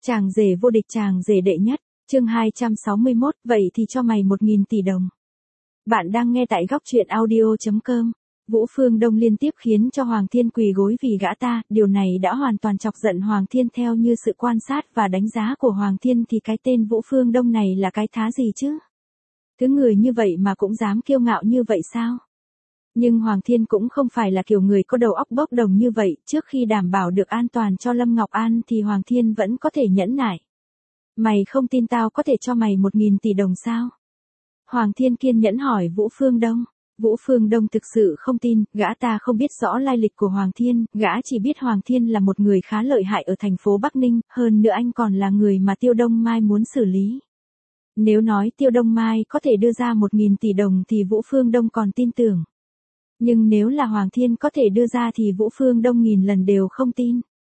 Chàng rể vô địch, chàng rể đệ nhất, chương 261, vậy thì cho mày 1.000 tỷ đồng. Bạn đang nghe tại góc truyện audio.com. Vũ Phương Đông liên tiếp khiến cho Hoàng Thiên quỳ gối vì gã ta, điều này đã hoàn toàn chọc giận Hoàng Thiên. Theo như sự quan sát và đánh giá của Hoàng Thiên thì cái tên Vũ Phương Đông này là cái thá gì chứ? Thứ người như vậy mà cũng dám kiêu ngạo như vậy sao? Nhưng Hoàng Thiên cũng không phải là kiểu người có đầu óc bốc đồng như vậy, trước khi đảm bảo được an toàn cho Lâm Ngọc An thì Hoàng Thiên vẫn có thể nhẫn nại. Mày không tin tao có thể cho mày 1.000 tỷ đồng sao? Hoàng Thiên kiên nhẫn hỏi Vũ Phương Đông. Vũ Phương Đông thực sự không tin, gã ta không biết rõ lai lịch của Hoàng Thiên, gã chỉ biết Hoàng Thiên là một người khá lợi hại ở thành phố Bắc Ninh, hơn nữa anh còn là người mà Tiêu Đông Mai muốn xử lý. Nếu nói Tiêu Đông Mai có thể đưa ra 1.000 tỷ đồng thì Vũ Phương Đông còn tin tưởng. Nhưng nếu là Hoàng Thiên có thể đưa ra thì Vũ Phương Đông nghìn lần đều không tin.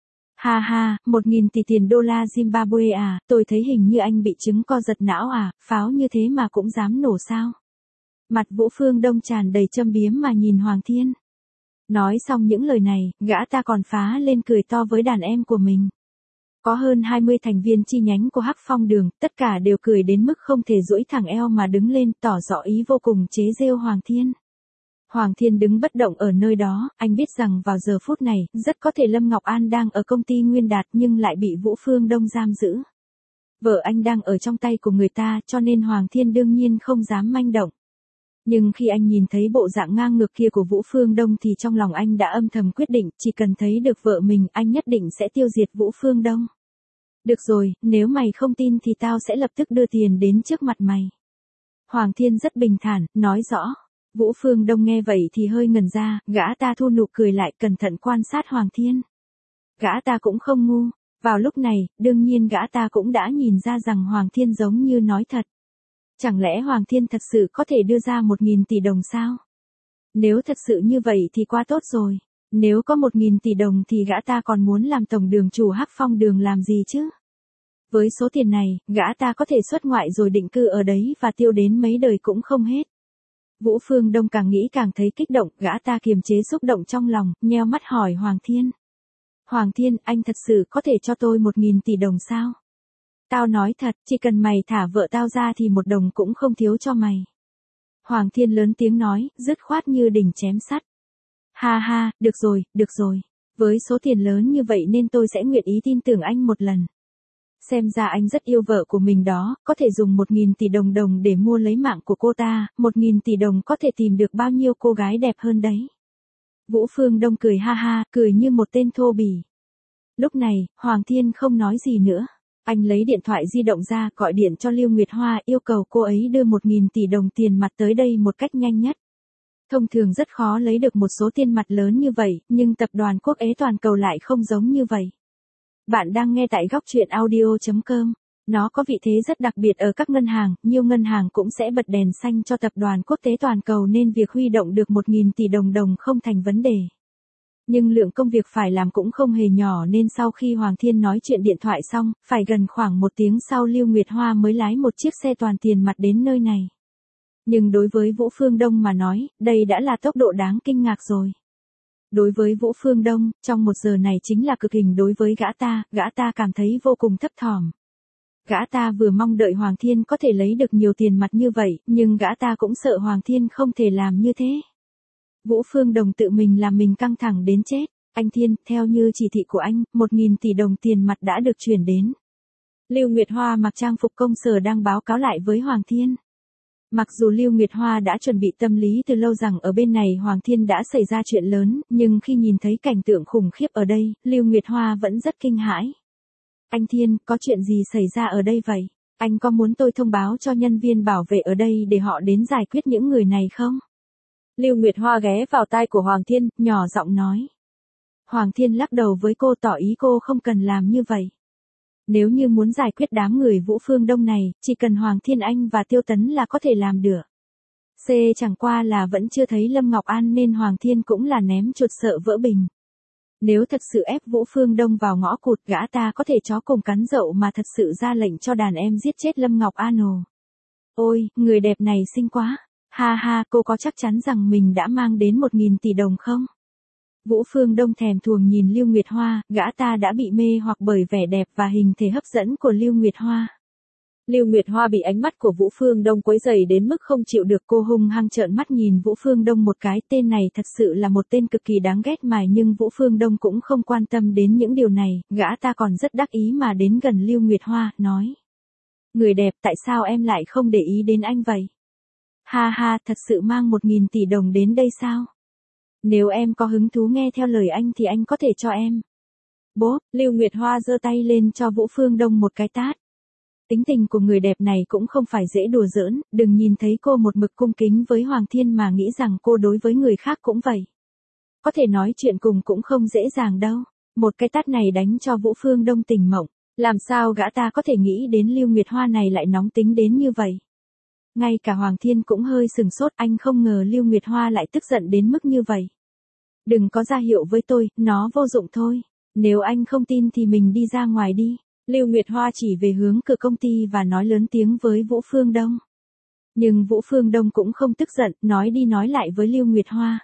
Ha ha, 1.000 tỷ tiền đô la Zimbabwe à, tôi thấy hình như anh bị chứng co giật não à, pháo như thế mà cũng dám nổ sao? Mặt Vũ Phương Đông tràn đầy châm biếm mà nhìn Hoàng Thiên. Nói xong những lời này, gã ta còn phá lên cười to với đàn em của mình. Có hơn 20 thành viên chi nhánh của Hắc Phong Đường, tất cả đều cười đến mức không thể duỗi thẳng eo mà đứng lên, tỏ rõ ý vô cùng chế giễu Hoàng Thiên. Hoàng Thiên đứng bất động ở nơi đó, anh biết rằng vào giờ phút này, rất có thể Lâm Ngọc An đang ở công ty Nguyên Đạt nhưng lại bị Vũ Phương Đông giam giữ. Vợ anh đang ở trong tay của người ta cho nên Hoàng Thiên đương nhiên không dám manh động. Nhưng khi anh nhìn thấy bộ dạng ngang ngược kia của Vũ Phương Đông thì trong lòng anh đã âm thầm quyết định, chỉ cần thấy được vợ mình, anh nhất định sẽ tiêu diệt Vũ Phương Đông. Được rồi, nếu mày không tin thì tao sẽ lập tức đưa tiền đến trước mặt mày. Hoàng Thiên rất bình thản, nói rõ. Vũ Phương Đông nghe vậy thì hơi ngẩn ra, gã ta thu nụ cười lại, cẩn thận quan sát Hoàng Thiên. Gã ta cũng không ngu, vào lúc này, đương nhiên gã ta cũng đã nhìn ra rằng Hoàng Thiên giống như nói thật. Chẳng lẽ Hoàng Thiên thật sự có thể đưa ra 1.000 tỷ đồng sao? Nếu thật sự như vậy thì quá tốt rồi. Nếu có 1.000 tỷ đồng thì gã ta còn muốn làm tổng đường chủ Hắc Phong Đường làm gì chứ? Với số tiền này, gã ta có thể xuất ngoại rồi định cư ở đấy và tiêu đến mấy đời cũng không hết. Vũ Phương Đông càng nghĩ càng thấy kích động, gã ta kiềm chế xúc động trong lòng, nheo mắt hỏi Hoàng Thiên. Hoàng Thiên, anh thật sự có thể cho tôi 1.000 tỷ đồng sao? Tao nói thật, chỉ cần mày thả vợ tao ra thì 1 đồng cũng không thiếu cho mày. Hoàng Thiên lớn tiếng nói, dứt khoát như đỉnh chém sắt. Ha ha, được rồi. Với số tiền lớn như vậy nên tôi sẽ nguyện ý tin tưởng anh một lần. Xem ra anh rất yêu vợ của mình đó, có thể dùng 1.000 tỷ đồng để mua lấy mạng của cô ta, 1.000 tỷ đồng có thể tìm được bao nhiêu cô gái đẹp hơn đấy. Vũ Phương Đông cười ha ha, cười như một tên thô bỉ. Lúc này, Hoàng Thiên không nói gì nữa. Anh lấy điện thoại di động ra, gọi điện cho Lưu Nguyệt Hoa, yêu cầu cô ấy đưa 1.000 tỷ đồng tiền mặt tới đây một cách nhanh nhất. Thông thường rất khó lấy được một số tiền mặt lớn như vậy, nhưng tập đoàn Quốc Ế Toàn Cầu lại không giống như vậy. Bạn đang nghe tại góc truyện audio.com. Nó có vị thế rất đặc biệt ở các ngân hàng, nhiều ngân hàng cũng sẽ bật đèn xanh cho tập đoàn Quốc tế Toàn Cầu nên việc huy động được 1.000 tỷ đồng không thành vấn đề. Nhưng lượng công việc phải làm cũng không hề nhỏ nên sau khi Hoàng Thiên nói chuyện điện thoại xong, phải gần khoảng 1 tiếng sau Lưu Nguyệt Hoa mới lái một chiếc xe toàn tiền mặt đến nơi này. Nhưng đối với Vũ Phương Đông mà nói, đây đã là tốc độ đáng kinh ngạc rồi. Đối với Vũ Phương Đông, trong 1 giờ này chính là cực hình đối với gã ta cảm thấy vô cùng thấp thỏm. Gã ta vừa mong đợi Hoàng Thiên có thể lấy được nhiều tiền mặt như vậy, nhưng gã ta cũng sợ Hoàng Thiên không thể làm như thế. Vũ Phương Đông tự mình làm mình căng thẳng đến chết. Anh Thiên, theo như chỉ thị của anh, 1.000 tỷ đồng tiền mặt đã được chuyển đến. Lưu Nguyệt Hoa mặc trang phục công sở đang báo cáo lại với Hoàng Thiên. Mặc dù Lưu Nguyệt Hoa đã chuẩn bị tâm lý từ lâu rằng ở bên này Hoàng Thiên đã xảy ra chuyện lớn, nhưng khi nhìn thấy cảnh tượng khủng khiếp ở đây, Lưu Nguyệt Hoa vẫn rất kinh hãi. Anh Thiên, có chuyện gì xảy ra ở đây vậy? Anh có muốn tôi thông báo cho nhân viên bảo vệ ở đây để họ đến giải quyết những người này không? Lưu Nguyệt Hoa ghé vào tai của Hoàng Thiên, nhỏ giọng nói. Hoàng Thiên lắc đầu với cô, tỏ ý cô không cần làm như vậy. Nếu như muốn giải quyết đám người Vũ Phương Đông này, chỉ cần Hoàng Thiên Anh và Tiêu Tấn là có thể làm được. Chẳng qua là vẫn chưa thấy Lâm Ngọc An nên Hoàng Thiên cũng là ném chuột sợ vỡ bình. Nếu thật sự ép Vũ Phương Đông vào ngõ cụt, gã ta có thể chó cùng cắn dậu mà thật sự ra lệnh cho đàn em giết chết Lâm Ngọc An ồ. Ôi, người đẹp này xinh quá. Ha ha, cô có chắc chắn rằng mình đã mang đến 1.000 tỷ đồng không? Vũ Phương Đông thèm thuồng nhìn Lưu Nguyệt Hoa, gã ta đã bị mê hoặc bởi vẻ đẹp và hình thể hấp dẫn của Lưu Nguyệt Hoa. Lưu Nguyệt Hoa bị ánh mắt của Vũ Phương Đông quấy rầy đến mức không chịu được, cô hung hăng trợn mắt nhìn Vũ Phương Đông một cái, tên này thật sự là một tên cực kỳ đáng ghét mà, nhưng Vũ Phương Đông cũng không quan tâm đến những điều này, gã ta còn rất đắc ý mà đến gần Lưu Nguyệt Hoa, nói. Người đẹp, tại sao em lại không để ý đến anh vậy? Ha ha, thật sự mang 1.000 tỷ đồng đến đây sao? Nếu em có hứng thú nghe theo lời anh thì anh có thể cho em. Bố, Lưu Nguyệt Hoa giơ tay lên cho Vũ Phương Đông một cái tát. Tính tình của người đẹp này cũng không phải dễ đùa giỡn, đừng nhìn thấy cô một mực cung kính với Hoàng Thiên mà nghĩ rằng cô đối với người khác cũng vậy. Có thể nói chuyện cùng cũng không dễ dàng đâu. Một cái tát này đánh cho Vũ Phương Đông tỉnh mộng. Làm sao gã ta có thể nghĩ đến Lưu Nguyệt Hoa này lại nóng tính đến như vậy? Ngay cả Hoàng Thiên cũng hơi sừng sốt, anh không ngờ Lưu Nguyệt Hoa lại tức giận đến mức như vậy. Đừng có ra hiệu với tôi, nó vô dụng thôi. Nếu anh không tin thì mình đi ra ngoài đi. Lưu Nguyệt Hoa chỉ về hướng cửa công ty và nói lớn tiếng với Vũ Phương Đông. Nhưng Vũ Phương Đông cũng không tức giận, nói đi nói lại với Lưu Nguyệt Hoa.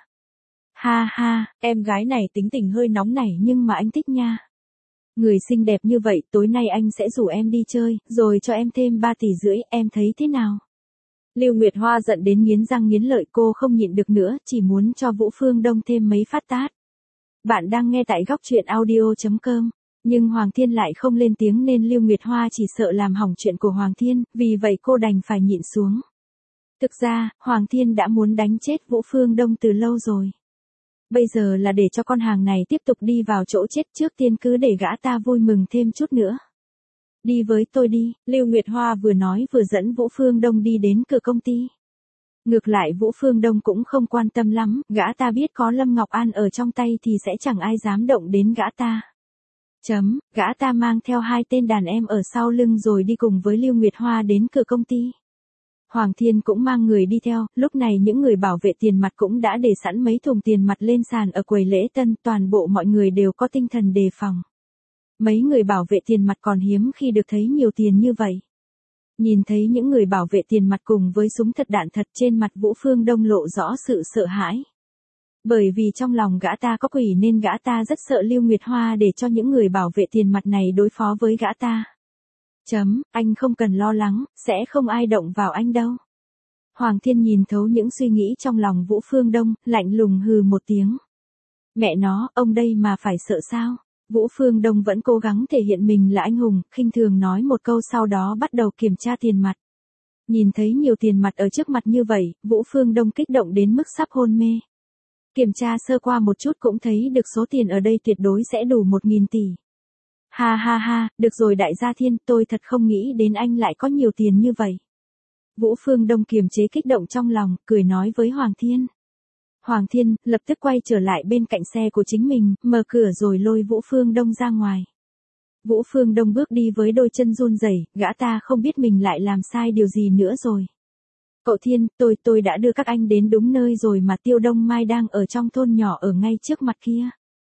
Ha ha, em gái này tính tình hơi nóng nảy nhưng mà anh thích nha. Người xinh đẹp như vậy, tối nay anh sẽ rủ em đi chơi, rồi cho em thêm 3,5 tỷ, em thấy thế nào? Lưu Nguyệt Hoa giận đến nghiến răng nghiến lợi, cô không nhịn được nữa, chỉ muốn cho Vũ Phương Đông thêm mấy phát tát. Bạn đang nghe tại góc truyện audio.com. Nhưng Hoàng Thiên lại không lên tiếng nên Lưu Nguyệt Hoa chỉ sợ làm hỏng chuyện của Hoàng Thiên, vì vậy cô đành phải nhịn xuống. Thực ra, Hoàng Thiên đã muốn đánh chết Vũ Phương Đông từ lâu rồi. Bây giờ là để cho con hàng này tiếp tục đi vào chỗ chết, trước tiên cứ để gã ta vui mừng thêm chút nữa. Đi với tôi đi, Lưu Nguyệt Hoa vừa nói vừa dẫn Vũ Phương Đông đi đến cửa công ty. Ngược lại Vũ Phương Đông cũng không quan tâm lắm, gã ta biết có Lâm Ngọc An ở trong tay thì sẽ chẳng ai dám động đến gã ta. Gã ta mang theo 2 tên đàn em ở sau lưng rồi đi cùng với Lưu Nguyệt Hoa đến cửa công ty. Hoàng Thiên cũng mang người đi theo, lúc này những người bảo vệ tiền mặt cũng đã để sẵn mấy thùng tiền mặt lên sàn ở quầy lễ tân, toàn bộ mọi người đều có tinh thần đề phòng. Mấy người bảo vệ tiền mặt còn hiếm khi được thấy nhiều tiền như vậy. Nhìn thấy những người bảo vệ tiền mặt cùng với súng thật đạn thật, trên mặt Vũ Phương Đông lộ rõ sự sợ hãi. Bởi vì trong lòng gã ta có quỷ nên gã ta rất sợ Lưu Nguyệt Hoa để cho những người bảo vệ tiền mặt này đối phó với gã ta. Anh không cần lo lắng, sẽ không ai động vào anh đâu. Hoàng Thiên nhìn thấu những suy nghĩ trong lòng Vũ Phương Đông, lạnh lùng hừ một tiếng. Mẹ nó, ông đây mà phải sợ sao? Vũ Phương Đông vẫn cố gắng thể hiện mình là anh hùng, khinh thường nói một câu sau đó bắt đầu kiểm tra tiền mặt. Nhìn thấy nhiều tiền mặt ở trước mặt như vậy, Vũ Phương Đông kích động đến mức sắp hôn mê. Kiểm tra sơ qua một chút cũng thấy được số tiền ở đây tuyệt đối sẽ đủ 1.000 tỷ. Ha ha ha, được rồi đại gia Thiên, tôi thật không nghĩ đến anh lại có nhiều tiền như vậy. Vũ Phương Đông kiềm chế kích động trong lòng, cười nói với Hoàng Thiên. Hoàng Thiên lập tức quay trở lại bên cạnh xe của chính mình, mở cửa rồi lôi Vũ Phương Đông ra ngoài. Vũ Phương Đông bước đi với đôi chân run rẩy, gã ta không biết mình lại làm sai điều gì nữa rồi. Cậu Thiên, tôi đã đưa các anh đến đúng nơi rồi mà, Tiêu Đông Mai đang ở trong thôn nhỏ ở ngay trước mặt kia.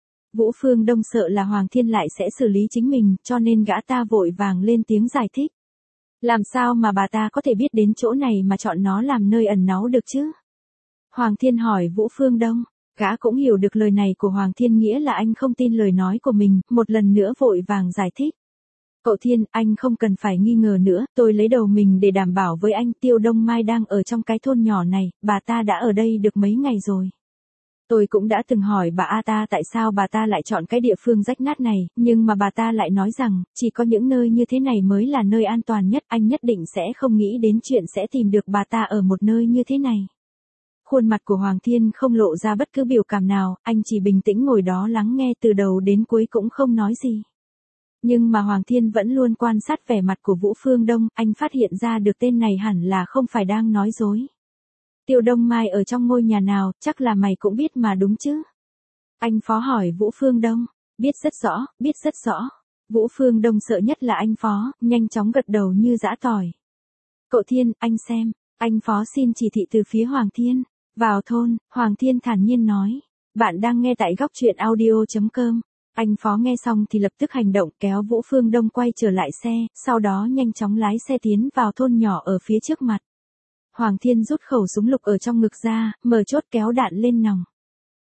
Vũ Phương Đông sợ là Hoàng Thiên lại sẽ xử lý chính mình, cho nên gã ta vội vàng lên tiếng giải thích. Làm sao mà bà ta có thể biết đến chỗ này mà chọn nó làm nơi ẩn náu được chứ? Hoàng Thiên hỏi Vũ Phương Đông, gã cũng hiểu được lời này của Hoàng Thiên nghĩa là anh không tin lời nói của mình, một lần nữa vội vàng giải thích. Cậu Thiên, anh không cần phải nghi ngờ nữa, tôi lấy đầu mình để đảm bảo với anh, Tiêu Đông Mai đang ở trong cái thôn nhỏ này, bà ta đã ở đây được mấy ngày rồi. Tôi cũng đã từng hỏi bà A ta tại sao bà ta lại chọn cái địa phương rách nát này, nhưng mà bà ta lại nói rằng, chỉ có những nơi như thế này mới là nơi an toàn nhất, anh nhất định sẽ không nghĩ đến chuyện sẽ tìm được bà ta ở một nơi như thế này. Khuôn mặt của Hoàng Thiên không lộ ra bất cứ biểu cảm nào, anh chỉ bình tĩnh ngồi đó lắng nghe từ đầu đến cuối cũng không nói gì. Nhưng mà Hoàng Thiên vẫn luôn quan sát vẻ mặt của Vũ Phương Đông, anh phát hiện ra được tên này hẳn là không phải đang nói dối. Tiêu Đông Mai ở trong ngôi nhà nào, chắc là mày cũng biết mà đúng chứ? Anh Phó hỏi Vũ Phương Đông, biết rất rõ, biết rất rõ. Vũ Phương Đông sợ nhất là anh Phó, nhanh chóng gật đầu như giã tỏi. Cậu Thiên, anh xem, anh Phó xin chỉ thị từ phía Hoàng Thiên. Vào thôn, Hoàng Thiên thản nhiên nói, bạn đang nghe tại góc truyện audio.com. Anh Phó nghe xong thì lập tức hành động, kéo Vũ Phương Đông quay trở lại xe, sau đó nhanh chóng lái xe tiến vào thôn nhỏ ở phía trước mặt. Hoàng Thiên rút khẩu súng lục ở trong ngực ra, mở chốt kéo đạn lên nòng.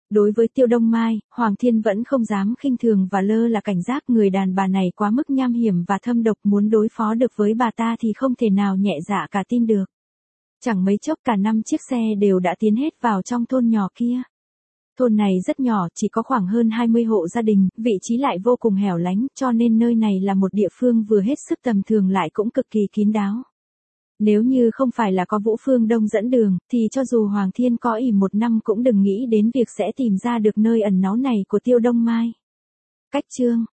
Đối với Tiêu Đông Mai, Hoàng Thiên vẫn không dám khinh thường và lơ là cảnh giác, người đàn bà này quá mức nham hiểm và thâm độc, muốn đối phó được với bà ta thì không thể nào nhẹ dạ cả tin được. Chẳng mấy chốc cả 5 chiếc xe đều đã tiến hết vào trong thôn nhỏ kia. Thôn này rất nhỏ, chỉ có khoảng hơn 20 hộ gia đình, vị trí lại vô cùng hẻo lánh, cho nên nơi này là một địa phương vừa hết sức tầm thường lại cũng cực kỳ kín đáo. Nếu như không phải là có Vũ Phương Đông dẫn đường, thì cho dù Hoàng Thiên có ỷ 1 năm cũng đừng nghĩ đến việc sẽ tìm ra được nơi ẩn náu này của Tiêu Đông Mai. Cách chương